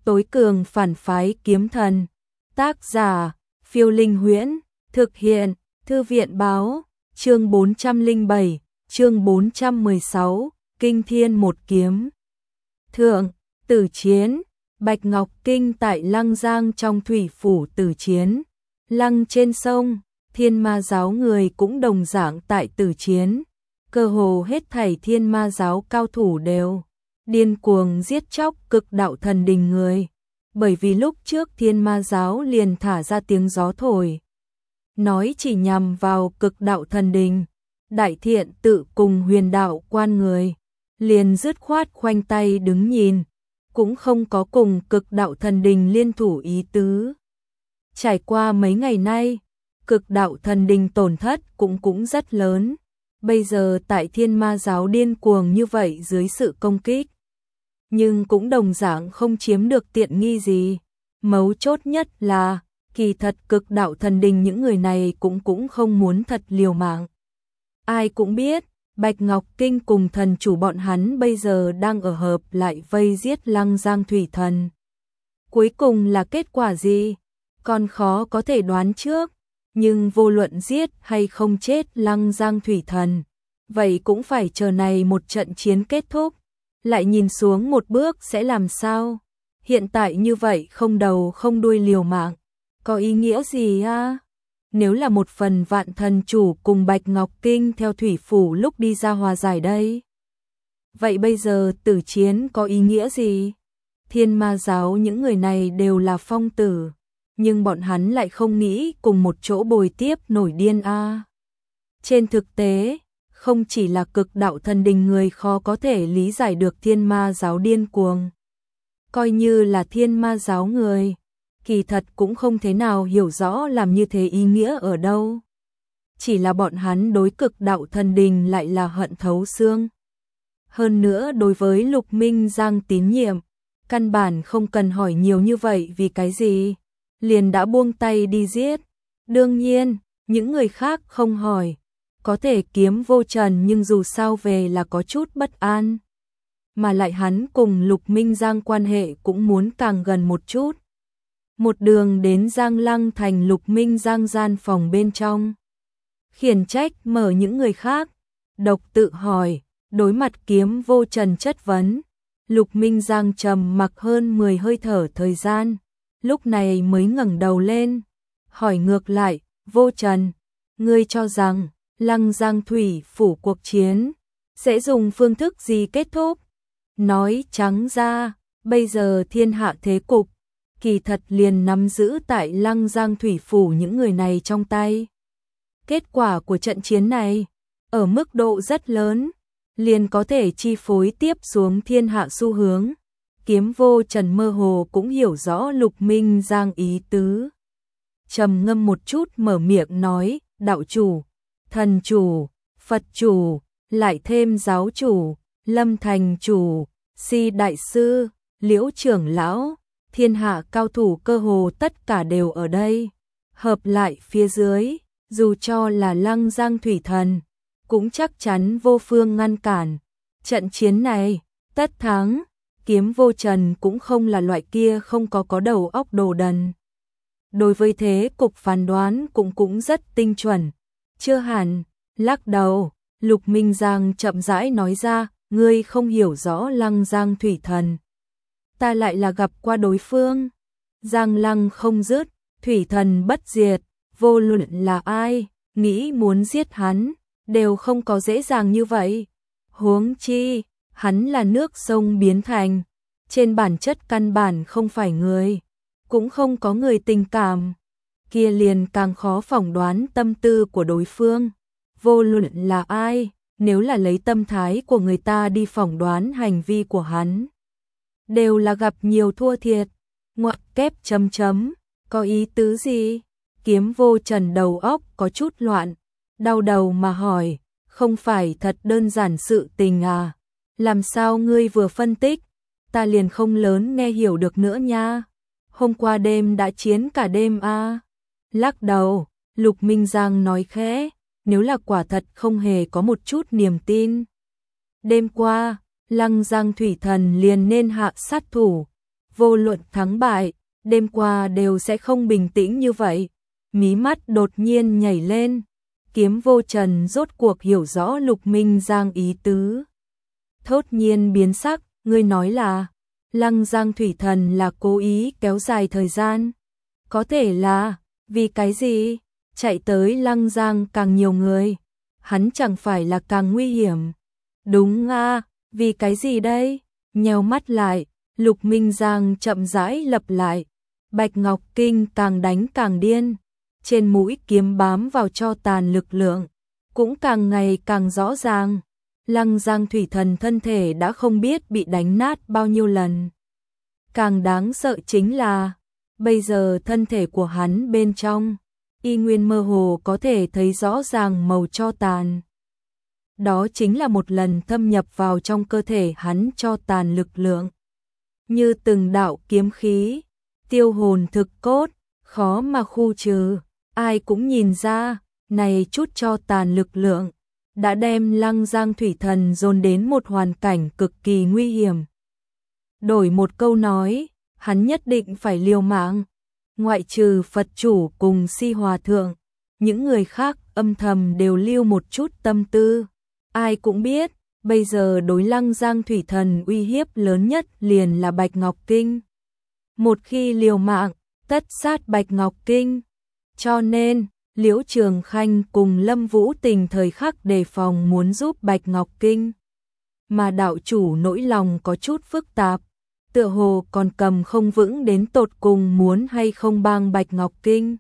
tối cường phản phái kiếm thần. Tác giả, Phiêu Linh Huyễn, thực hiện, Thư viện báo, chương 407, chương 416, Kinh Thiên một kiếm. Thượng, tử chiến, Bạch Ngọc Kinh tại Lăng Giang trong thủy phủ tử chiến. Lăng trên sông, Thiên Ma giáo người cũng đồng dạng tại tử chiến. Cơ hồ hết thảy Thiên Ma giáo cao thủ đều điên cuồng giết chóc Cực Đạo Thần Đình người. Bởi vì lúc trước Thiên Ma giáo liền thả ra tiếng gió thổi, nói chỉ nhằm vào Cực Đạo Thần Đình. Đại Thiện Tự cùng Huyền Đạo Quan người liền dứt khoát khoanh tay đứng nhìn, cũng không có cùng Cực Đạo Thần Đình liên thủ ý tứ. Trải qua mấy ngày nay, Cực Đạo Thần Đình tổn thất cũng rất lớn. Bây giờ tại Thiên Ma giáo điên cuồng như vậy dưới sự công kích, nhưng cũng đồng dạng không chiếm được tiện nghi gì. Mấu chốt nhất là, kỳ thật Cực Đạo Thần Đình những người này cũng không muốn thật liều mạng. Ai cũng biết, Bạch Ngọc Kinh cùng thần chủ bọn hắn bây giờ đang ở hợp lại vây giết Lăng Giang Thủy Thần. Cuối cùng là kết quả gì? Còn khó có thể đoán trước, nhưng vô luận giết hay không chết Lăng Giang Thủy Thần, vậy cũng phải chờ này một trận chiến kết thúc, lại nhìn xuống một bước sẽ làm sao. Hiện tại như vậy không đầu không đuôi liều mạng, có ý nghĩa gì a? Nếu là một phần Vạn thần chủ cùng Bạch Ngọc Kinh theo thủy phủ lúc đi ra hòa giải đây, vậy bây giờ tử chiến có ý nghĩa gì? Thiên Ma giáo những người này đều là phong tử, nhưng bọn hắn lại không nghĩ cùng một chỗ bồi tiếp nổi điên a. Trên thực tế, không chỉ là Cực Đạo Thần Đình người khó có thể lý giải được Thiên Ma giáo điên cuồng, coi như là Thiên Ma giáo người, kỳ thật cũng không thế nào hiểu rõ làm như thế ý nghĩa ở đâu. Chỉ là bọn hắn đối Cực Đạo Thần Đình lại là hận thấu xương. Hơn nữa đối với Lục Minh Giang tín nhiệm, căn bản không cần hỏi nhiều như vậy vì cái gì, liền đã buông tay đi giết. Đương nhiên, những người khác không hỏi, có thể Kiếm Vô Trần nhưng dù sao về là có chút bất an. Mà lại hắn cùng Lục Minh Giang quan hệ cũng muốn càng gần một chút. Một đường đến Giang Lăng thành Lục Minh Giang gian phòng bên trong, khiển trách mở những người khác, độc tự hỏi, đối mặt Kiếm Vô Trần chất vấn. Lục Minh Giang trầm mặc hơn 10 hơi thở thời gian, lúc này mới ngẩng đầu lên, hỏi ngược lại, Vô Trần, ngươi cho rằng Lăng Giang thủy phủ cuộc chiến sẽ dùng phương thức gì kết thúc? Nói trắng ra, bây giờ thiên hạ thế cục kỳ thật liền nắm giữ tại Lăng Giang thủy phủ những người này trong tay. Kết quả của trận chiến này, ở mức độ rất lớn, liền có thể chi phối tiếp xuống thiên hạ xu hướng. Kiếm Vô Trần mơ hồ cũng hiểu rõ Lục Minh Giang ý tứ. Trầm ngâm một chút mở miệng nói, đạo chủ, thần chủ, Phật chủ, lại thêm giáo chủ, Lâm Thành chủ, Si đại sư, Liễu trưởng lão, thiên hạ cao thủ cơ hồ tất cả đều ở đây. Hợp lại phía dưới, dù cho là Lăng Giang Thủy Thần, cũng chắc chắn vô phương ngăn cản. Trận chiến này, tất thắng. Kiếm Vô Trần cũng không là loại kia không có đầu óc đồ đần. Đối với thế cục phán đoán cũng rất tinh chuẩn. Chưa hẳn, lắc đầu, Lục Minh Giang chậm rãi nói ra, ngươi không hiểu rõ Lăng Giang Thủy Thần. Ta lại là gặp qua đối phương. Giang Lăng không dứt, Thủy Thần bất diệt, vô luận là ai, nghĩ muốn giết hắn, đều không có dễ dàng như vậy. Huống chi, hắn là nước sông biến thành, trên bản chất căn bản không phải người, cũng không có người tình cảm, kia liền càng khó phỏng đoán tâm tư của đối phương. Vô luận là ai, nếu là lấy tâm thái của người ta đi phỏng đoán hành vi của hắn, đều là gặp nhiều thua thiệt. Ngoặc kép chấm chấm, có ý tứ gì? Kiếm Vô Trần đầu óc có chút loạn, đau đầu mà hỏi, không phải thật đơn giản sự tình à? Làm sao ngươi vừa phân tích, ta liền không lớn nghe hiểu được nữa nha. Hôm qua đêm đã chiến cả đêm à? Lắc đầu, Lục Minh Giang nói khẽ, nếu là quả thật không hề có một chút niềm tin. Đêm qua, Lăng Giang Thủy Thần liền nên hạ sát thủ, vô luận thắng bại, đêm qua đều sẽ không bình tĩnh như vậy. Mí mắt đột nhiên nhảy lên, Kiếm Vô Trần rốt cuộc hiểu rõ Lục Minh Giang ý tứ. Thốt nhiên biến sắc, ngươi nói là Lăng Giang thủy thần là cố ý kéo dài thời gian. Có thể là, vì cái gì? Chạy tới Lăng Giang càng nhiều người, hắn chẳng phải là càng nguy hiểm. Đúng a, vì cái gì đây? Nheo mắt lại, Lục Minh Giang chậm rãi lặp lại. Bạch Ngọc Kinh càng đánh càng điên, trên mũi kiếm bám vào cho tàn lực lượng, cũng càng ngày càng rõ ràng. Lăng Giang thủy thần thân thể đã không biết bị đánh nát bao nhiêu lần. Càng đáng sợ chính là, bây giờ thân thể của hắn bên trong, y nguyên mơ hồ có thể thấy rõ ràng màu cho tàn. Đó chính là một lần thâm nhập vào trong cơ thể hắn cho tàn lực lượng. Như từng đạo kiếm khí, tiêu hồn thực cốt, khó mà khu trừ. Ai cũng nhìn ra, này chút cho tàn lực lượng đã đem Lăng Giang thủy thần dồn đến một hoàn cảnh cực kỳ nguy hiểm. Đổi một câu nói, hắn nhất định phải liều mạng. Ngoại trừ Phật chủ cùng Si Hòa thượng, những người khác âm thầm đều lưu một chút tâm tư. Ai cũng biết, bây giờ đối Lăng Giang thủy thần uy hiếp lớn nhất liền là Bạch Ngọc Kinh. Một khi liều mạng, tất sát Bạch Ngọc Kinh. Cho nên, Liễu Trường Khanh cùng Lâm Vũ Tình thời khắc đề phòng muốn giúp Bạch Ngọc Kinh. Mà đạo chủ nỗi lòng có chút phức tạp, tựa hồ còn cầm không vững đến tột cùng muốn hay không bang Bạch Ngọc Kinh.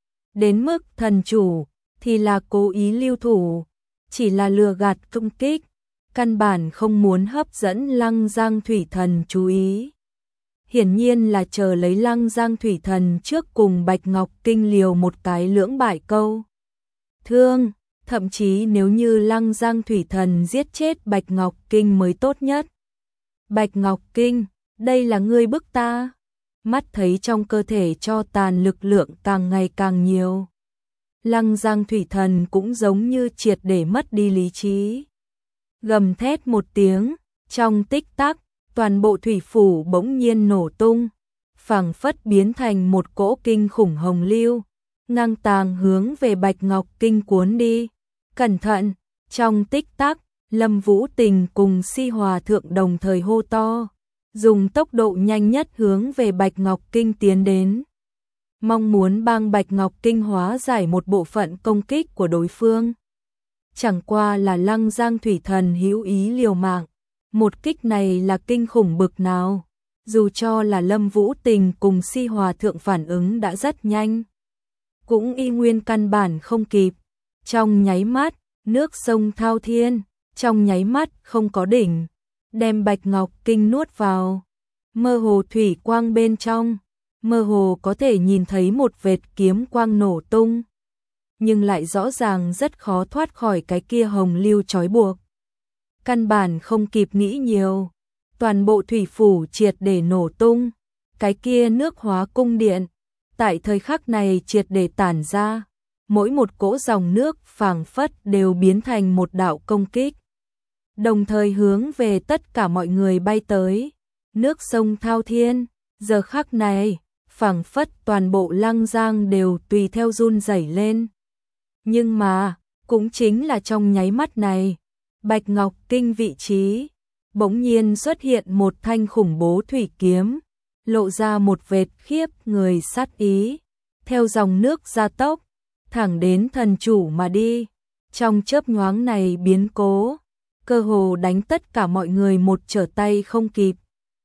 Đến mức thần chủ thì là cố ý lưu thủ, chỉ là lừa gạt công kích, căn bản không muốn hấp dẫn Lăng Giang thủy thần chú ý. Hiển nhiên là chờ lấy Lăng Giang thủy thần trước cùng Bạch Ngọc Kinh liều một cái lưỡng bại câu thương, thậm chí nếu như Lăng Giang thủy thần giết chết Bạch Ngọc Kinh mới tốt nhất. Bạch Ngọc Kinh, đây là ngươi bức ta. Mắt thấy trong cơ thể cho tàn lực lượng càng ngày càng nhiều, Lăng Giang thủy thần cũng giống như triệt để mất đi lý trí. Gầm thét một tiếng, trong tích tắc, toàn bộ thủy phủ bỗng nhiên nổ tung, phảng phất biến thành một cỗ kinh khủng hồng lưu, ngang tàng hướng về Bạch Ngọc Kinh cuốn đi. Cẩn thận, trong tích tắc, Lâm Vũ Tình cùng Si Hòa thượng đồng thời hô to, dùng tốc độ nhanh nhất hướng về Bạch Ngọc Kinh tiến đến. Mong muốn bang Bạch Ngọc Kinh hóa giải một bộ phận công kích của đối phương. Chẳng qua là Lăng Giang thủy thần hữu ý liều mạng. Một kích này là kinh khủng bực nào, dù cho là Lâm Vũ Tình cùng Si Hòa thượng phản ứng đã rất nhanh, cũng y nguyên căn bản không kịp. Trong nháy mắt, nước sông thao thiên, trong nháy mắt không có đỉnh, đem Bạch Ngọc Kinh nuốt vào. Mơ hồ thủy quang bên trong, mơ hồ có thể nhìn thấy một vệt kiếm quang nổ tung, nhưng lại rõ ràng rất khó thoát khỏi cái kia hồng lưu trói buộc. Căn bản không kịp nghĩ nhiều, toàn bộ thủy phủ triệt để nổ tung, cái kia nước hóa cung điện, tại thời khắc này triệt để tản ra, mỗi một cỗ dòng nước phảng phất đều biến thành một đạo công kích, đồng thời hướng về tất cả mọi người bay tới. Nước sông thao thiên, giờ khắc này, phảng phất toàn bộ Lăng Giang đều tùy theo run rẩy lên. Nhưng mà, cũng chính là trong nháy mắt này, Bạch Ngọc Kinh vị trí, bỗng nhiên xuất hiện một thanh khủng bố thủy kiếm, lộ ra một vệt khiếp người sát ý, theo dòng nước gia tốc, thẳng đến thần chủ mà đi. Trong chớp nhoáng này biến cố, cơ hồ đánh tất cả mọi người một trở tay không kịp.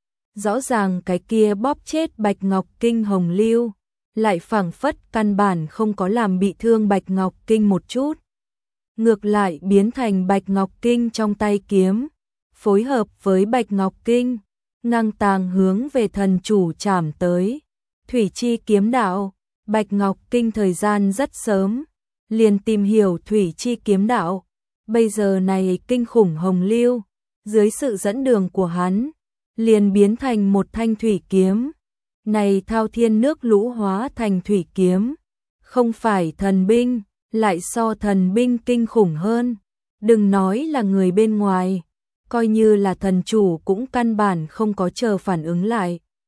Rõ ràng cái kia bóp chết Bạch Ngọc Kinh hồng lưu, lại phảng phất căn bản không có làm bị thương Bạch Ngọc Kinh một chút. Ngược lại biến thành Bạch Ngọc Kinh trong tay kiếm, phối hợp với Bạch Ngọc Kinh, ngang tàng hướng về thần chủ chạm tới. Thủy chi kiếm đạo, Bạch Ngọc Kinh thời gian rất sớm, liền tìm hiểu thủy chi kiếm đạo. Bây giờ này kinh khủng hồng lưu, dưới sự dẫn đường của hắn, liền biến thành một thanh thủy kiếm. Này thao thiên nước lũ hóa thành thủy kiếm, không phải thần binh, lại so thần binh kinh khủng hơn. Đừng nói là người bên ngoài, coi như là thần chủ cũng căn bản không có chờ phản ứng lại.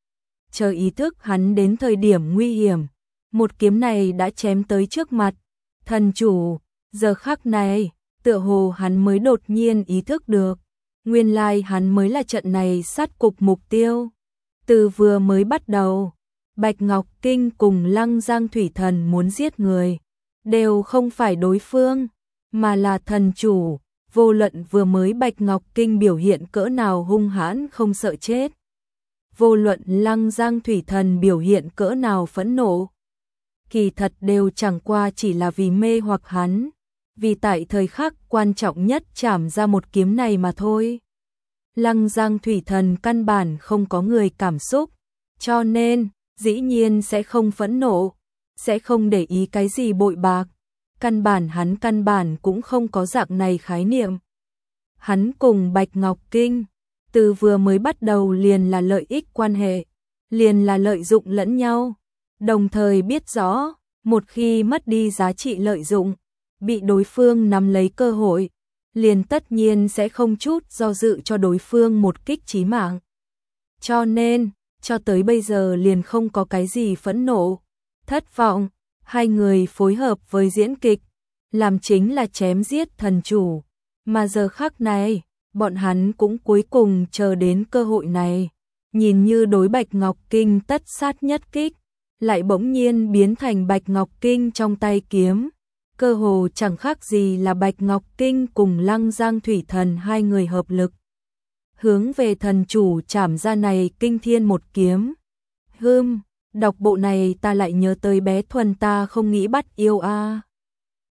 chờ ý thức hắn đến thời điểm nguy hiểm, một kiếm này đã chém tới trước mặt. Thần chủ, giờ khắc này, tựa hồ hắn mới đột nhiên ý thức được, nguyên lai hắn mới là trận này sát cục mục tiêu. Từ vừa mới bắt đầu, Bạch Ngọc Kinh cùng Lăng Giang Thủy Thần muốn giết người, đều không phải đối phương, mà là thần chủ. Vô luận vừa mới Bạch Ngọc Kinh biểu hiện cỡ nào hung hãn không sợ chết, vô luận Lăng Giang Thủy Thần biểu hiện cỡ nào phẫn nộ, kỳ thật đều chẳng qua chỉ là vì mê hoặc hắn, vì tại thời khắc quan trọng nhất chảm ra một kiếm này mà thôi. Lăng Giang Thủy Thần căn bản không có người cảm xúc, cho nên dĩ nhiên sẽ không phẫn nộ, sẽ không để ý cái gì bội bạc. Hắn căn bản cũng không có dạng này khái niệm. Hắn cùng Bạch Ngọc Kinh, từ vừa mới bắt đầu liền là lợi ích quan hệ, liền là lợi dụng lẫn nhau, đồng thời biết rõ, một khi mất đi giá trị lợi dụng, bị đối phương nắm lấy cơ hội, liền tất nhiên sẽ không chút do dự cho đối phương một kích chí mạng. Cho nên, cho tới bây giờ liền không có cái gì phẫn nộ, thất vọng. Hai người phối hợp với diễn kịch, làm chính là chém giết thần chủ, mà giờ khắc này, bọn hắn cũng cuối cùng chờ đến cơ hội này, nhìn như đối Bạch Ngọc Kinh tất sát nhất kích, lại bỗng nhiên biến thành Bạch Ngọc Kinh trong tay kiếm, cơ hồ chẳng khác gì là Bạch Ngọc Kinh cùng Lăng Giang Thủy Thần hai người hợp lực, hướng về thần chủ chảm ra này kinh thiên một kiếm. Đọc bộ này ta lại nhớ tới bé Thuần ta không nghĩ bắt yêu a.